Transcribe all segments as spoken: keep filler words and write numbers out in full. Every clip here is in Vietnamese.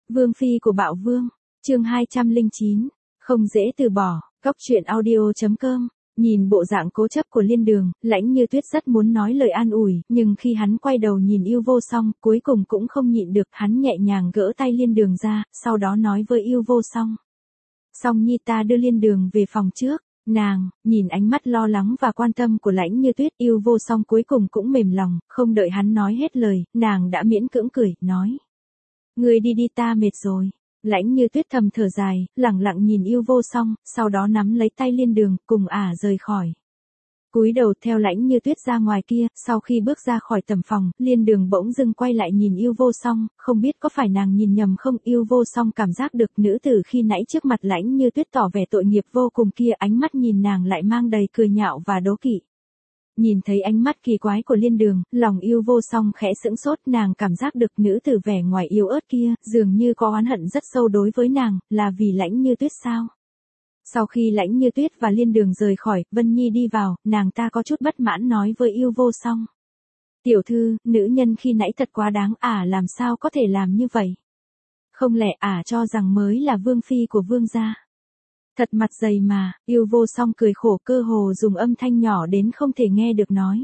Vương phi của Bạo Vương, chương hai trăm lẻ chín, không dễ từ bỏ, cóc truyện audio.com. Nhìn bộ dạng cố chấp của Liên Đường, Lãnh Như Tuyết rất muốn nói lời an ủi, nhưng khi hắn quay đầu nhìn Yêu Vô Song, cuối cùng cũng không nhịn được, hắn nhẹ nhàng gỡ tay Liên Đường ra, sau đó nói với Yêu Vô Song. Song Nhi, ta đưa Liên Đường về phòng trước. Nàng, nhìn ánh mắt lo lắng và quan tâm của Lãnh Như Tuyết, Yêu Vô Song cuối cùng cũng mềm lòng, không đợi hắn nói hết lời, nàng đã miễn cưỡng cười, nói. Ngươi đi đi, ta mệt rồi. Lãnh Như Tuyết thầm thở dài, lẳng lặng nhìn Yêu Vô Song, sau đó nắm lấy tay Liên Đường, cùng ả rời khỏi. Cúi đầu theo Lãnh Như Tuyết ra ngoài kia, sau khi bước ra khỏi tầm phòng, Liên Đường bỗng dưng quay lại nhìn Yêu Vô Song, không biết có phải nàng nhìn nhầm không. Yêu Vô Song cảm giác được nữ tử khi nãy trước mặt Lãnh Như Tuyết tỏ vẻ tội nghiệp vô cùng kia, ánh mắt nhìn nàng lại mang đầy cười nhạo và đố kỵ. Nhìn thấy ánh mắt kỳ quái của Liên Đường, lòng Yêu Vô Song khẽ sững sốt, nàng cảm giác được nữ tử vẻ ngoài yếu ớt kia, dường như có oán hận rất sâu đối với nàng, là vì Lãnh Như Tuyết sao? Sau khi Lãnh Như Tuyết và Liên Đường rời khỏi, Vân Nhi đi vào, nàng ta có chút bất mãn nói với Yêu Vô Song. Tiểu thư, nữ nhân khi nãy thật quá đáng, ả làm sao có thể làm như vậy? Không lẽ ả cho rằng mới là vương phi của vương gia? Thật mặt dày mà. Yêu Vô Song cười khổ, cơ hồ dùng âm thanh nhỏ đến không thể nghe được nói.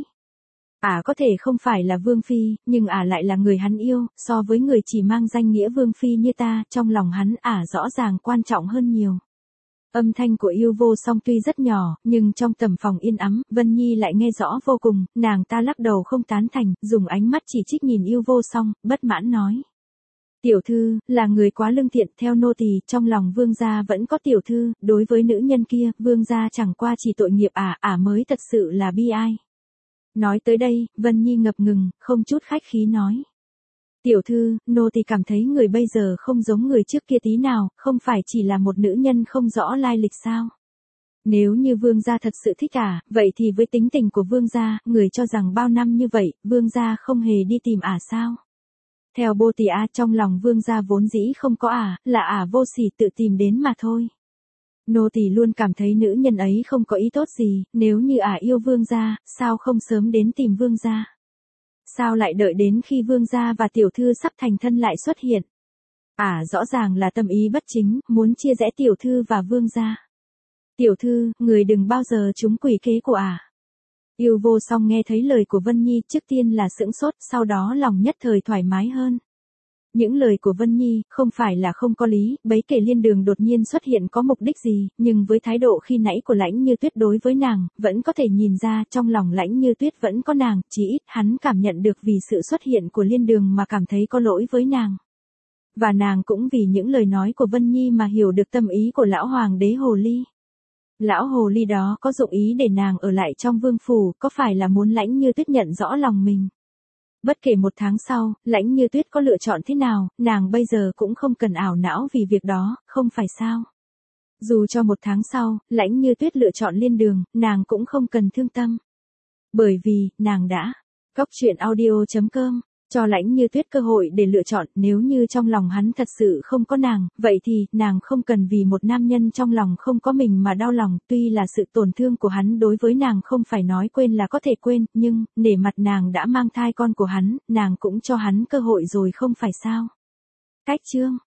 Ả có thể không phải là vương phi, nhưng ả lại là người hắn yêu, so với người chỉ mang danh nghĩa vương phi như ta, trong lòng hắn ả rõ ràng quan trọng hơn nhiều. Âm thanh của Yêu Vô Song tuy rất nhỏ, nhưng trong tầm phòng yên ắng, Vân Nhi lại nghe rõ vô cùng, nàng ta lắc đầu không tán thành, dùng ánh mắt chỉ trích nhìn Yêu Vô Song, bất mãn nói. Tiểu thư, là người quá lương thiện, theo nô tỳ, trong lòng vương gia vẫn có tiểu thư, đối với nữ nhân kia, vương gia chẳng qua chỉ tội nghiệp ả, ả mới thật sự là bi ai. Nói tới đây, Vân Nhi ngập ngừng, không chút khách khí nói. Tiểu thư, nô tỳ cảm thấy người bây giờ không giống người trước kia tí nào, không phải chỉ là một nữ nhân không rõ lai lịch sao? Nếu như vương gia thật sự thích ả, vậy thì với tính tình của vương gia, người cho rằng bao năm như vậy, vương gia không hề đi tìm ả sao? Theo Bô Tì A, trong lòng vương gia vốn dĩ không có ả, là ả vô sỉ tự tìm đến mà thôi. Nô tỳ luôn cảm thấy nữ nhân ấy không có ý tốt gì, nếu như ả yêu vương gia, sao không sớm đến tìm vương gia? Sao lại đợi đến khi vương gia và tiểu thư sắp thành thân lại xuất hiện? Ả rõ ràng là tâm ý bất chính, muốn chia rẽ tiểu thư và vương gia. Tiểu thư, người đừng bao giờ trúng quỷ kế của ả. Yêu Vô Song nghe thấy lời của Vân Nhi, trước tiên là sững sốt, sau đó lòng nhất thời thoải mái hơn. Những lời của Vân Nhi, không phải là không có lý, bấy kể Liên Đường đột nhiên xuất hiện có mục đích gì, nhưng với thái độ khi nãy của Lãnh Như Tuyết đối với nàng, vẫn có thể nhìn ra, trong lòng Lãnh Như Tuyết vẫn có nàng, chỉ ít, hắn cảm nhận được vì sự xuất hiện của Liên Đường mà cảm thấy có lỗi với nàng. Và nàng cũng vì những lời nói của Vân Nhi mà hiểu được tâm ý của lão hoàng đế hồ ly. Lão hồ ly đó có dụng ý để nàng ở lại trong vương phủ, có phải là muốn Lãnh Như Tuyết nhận rõ lòng mình? Bất kể một tháng sau, Lãnh Như Tuyết có lựa chọn thế nào, nàng bây giờ cũng không cần ảo não vì việc đó, không phải sao? Dù cho một tháng sau, Lãnh Như Tuyết lựa chọn Liên Đường, nàng cũng không cần thương tâm. Bởi vì, nàng đã, cóc truyện audio.com, cho Lãnh Như Tuyết cơ hội để lựa chọn, nếu như trong lòng hắn thật sự không có nàng, vậy thì, nàng không cần vì một nam nhân trong lòng không có mình mà đau lòng, tuy là sự tổn thương của hắn đối với nàng không phải nói quên là có thể quên, nhưng, nể mặt nàng đã mang thai con của hắn, nàng cũng cho hắn cơ hội rồi không phải sao. Cách chương